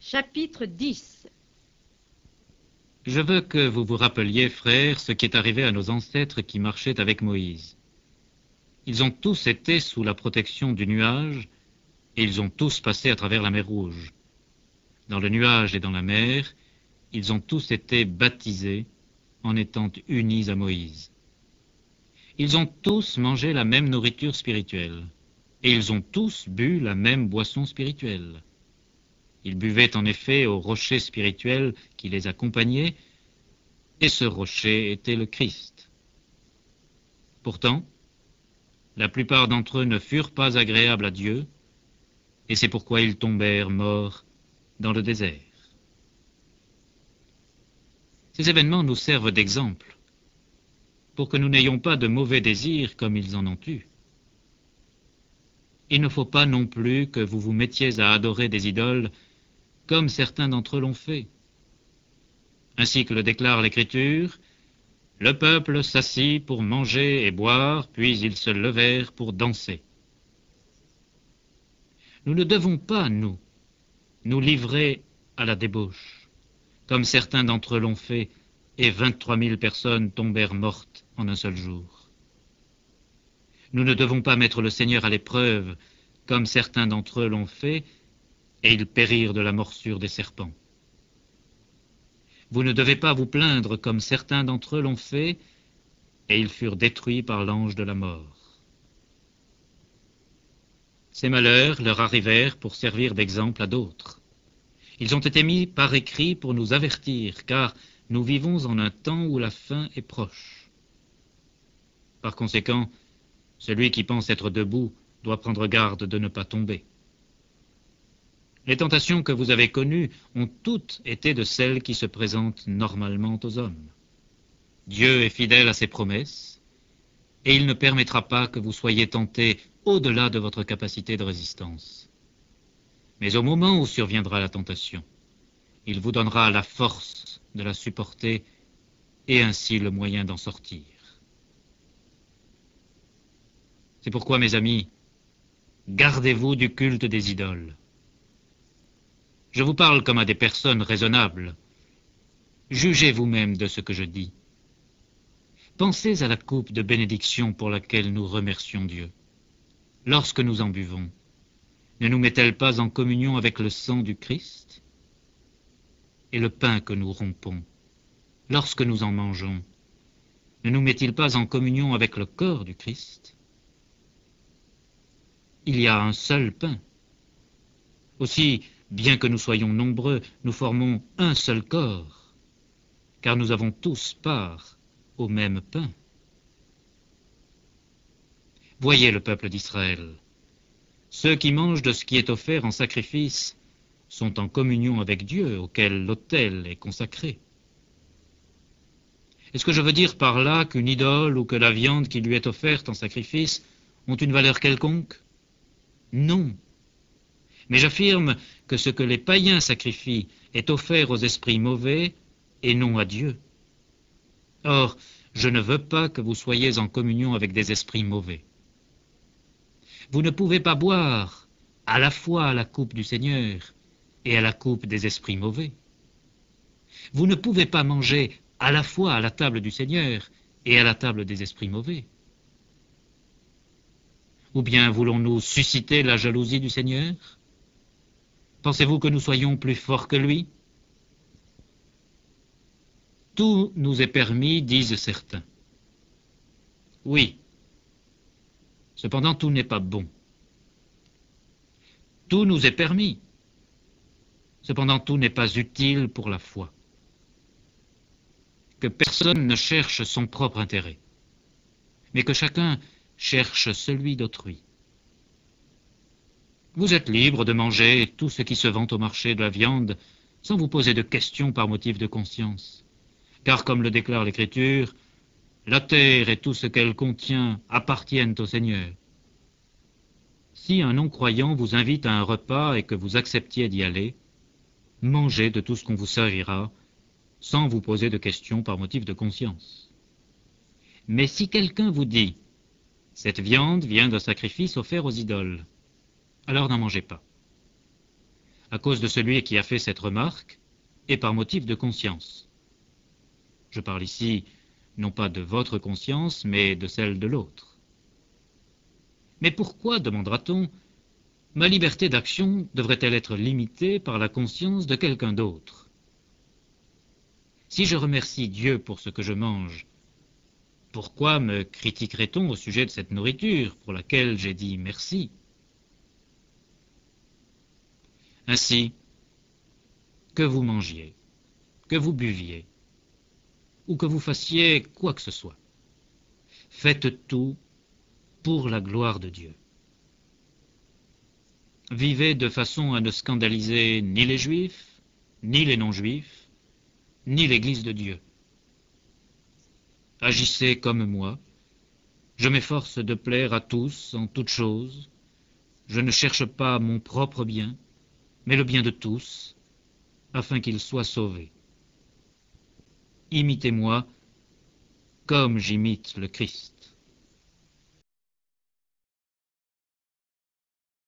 Chapitre 10. Je veux que vous vous rappeliez, frères, ce qui est arrivé à nos ancêtres qui marchaient avec Moïse. Ils ont tous été sous la protection du nuage, et ils ont tous passé à travers la mer Rouge. Dans le nuage et dans la mer, ils ont tous été baptisés en étant unis à Moïse. Ils ont tous mangé la même nourriture spirituelle, et ils ont tous bu la même boisson spirituelle. Ils buvaient en effet au rocher spirituel qui les accompagnait, et ce rocher était le Christ. Pourtant, la plupart d'entre eux ne furent pas agréables à Dieu, et c'est pourquoi ils tombèrent morts dans le désert. Ces événements nous servent d'exemple, pour que nous n'ayons pas de mauvais désirs comme ils en ont eu. Il ne faut pas non plus que vous vous mettiez à adorer des idoles comme certains d'entre eux l'ont fait. Ainsi que le déclare l'Écriture, le peuple s'assit pour manger et boire, puis ils se levèrent pour danser. Nous ne devons pas, nous livrer à la débauche, comme certains d'entre eux l'ont fait, et 23 000 personnes tombèrent mortes en un seul jour. Nous ne devons pas mettre le Seigneur à l'épreuve, comme certains d'entre eux l'ont fait, et ils périrent de la morsure des serpents. Vous ne devez pas vous plaindre comme certains d'entre eux l'ont fait, et ils furent détruits par l'ange de la mort. Ces malheurs leur arrivèrent pour servir d'exemple à d'autres. Ils ont été mis par écrit pour nous avertir, car nous vivons en un temps où la fin est proche. Par conséquent, celui qui pense être debout doit prendre garde de ne pas tomber. Les tentations que vous avez connues ont toutes été de celles qui se présentent normalement aux hommes. Dieu est fidèle à ses promesses, et il ne permettra pas que vous soyez tentés au-delà de votre capacité de résistance. Mais au moment où surviendra la tentation, il vous donnera la force de la supporter et ainsi le moyen d'en sortir. C'est pourquoi, mes amis, gardez-vous du culte des idoles. Je vous parle comme à des personnes raisonnables. Jugez vous-même de ce que je dis. Pensez à la coupe de bénédiction pour laquelle nous remercions Dieu. Lorsque nous en buvons, ne nous met-elle pas en communion avec le sang du Christ? Et le pain que nous rompons, lorsque nous en mangeons, ne nous met-il pas en communion avec le corps du Christ? Il y a un seul pain. Aussi, bien que nous soyons nombreux, nous formons un seul corps, car nous avons tous part au même pain. Voyez le peuple d'Israël. Ceux qui mangent de ce qui est offert en sacrifice sont en communion avec Dieu, auquel l'autel est consacré. Est-ce que je veux dire par là qu'une idole ou que la viande qui lui est offerte en sacrifice ont une valeur quelconque? Non. Mais j'affirme que ce que les païens sacrifient est offert aux esprits mauvais et non à Dieu. Or, je ne veux pas que vous soyez en communion avec des esprits mauvais. Vous ne pouvez pas boire à la fois à la coupe du Seigneur et à la coupe des esprits mauvais. Vous ne pouvez pas manger à la fois à la table du Seigneur et à la table des esprits mauvais. Ou bien voulons-nous susciter la jalousie du Seigneur? Pensez-vous que nous soyons plus forts que lui? Tout nous est permis, disent certains. Oui. Cependant, tout n'est pas bon. Tout nous est permis. Cependant, tout n'est pas utile pour la foi. Que personne ne cherche son propre intérêt, mais que chacun cherche celui d'autrui. Vous êtes libre de manger tout ce qui se vend au marché de la viande sans vous poser de questions par motif de conscience. Car comme le déclare l'Écriture, la terre et tout ce qu'elle contient appartiennent au Seigneur. Si un non-croyant vous invite à un repas et que vous acceptiez d'y aller, mangez de tout ce qu'on vous servira sans vous poser de questions par motif de conscience. Mais si quelqu'un vous dit « Cette viande vient d'un sacrifice offert aux idoles », alors n'en mangez pas. à cause de celui qui a fait cette remarque, et par motif de conscience. Je parle ici non pas de votre conscience, mais de celle de l'autre. Mais pourquoi, demandera-t-on, ma liberté d'action devrait-elle être limitée par la conscience de quelqu'un d'autre? Si je remercie Dieu pour ce que je mange, pourquoi me critiquerait-on au sujet de cette nourriture pour laquelle j'ai dit merci? Ainsi, que vous mangiez, que vous buviez, ou que vous fassiez quoi que ce soit, faites tout pour la gloire de Dieu. Vivez de façon à ne scandaliser ni les Juifs, ni les non-Juifs, ni l'Église de Dieu. Agissez comme moi. Je m'efforce de plaire à tous en toutes choses. Je ne cherche pas mon propre bien, mais le bien de tous, afin qu'ils soient sauvés. Imitez-moi comme j'imite le Christ.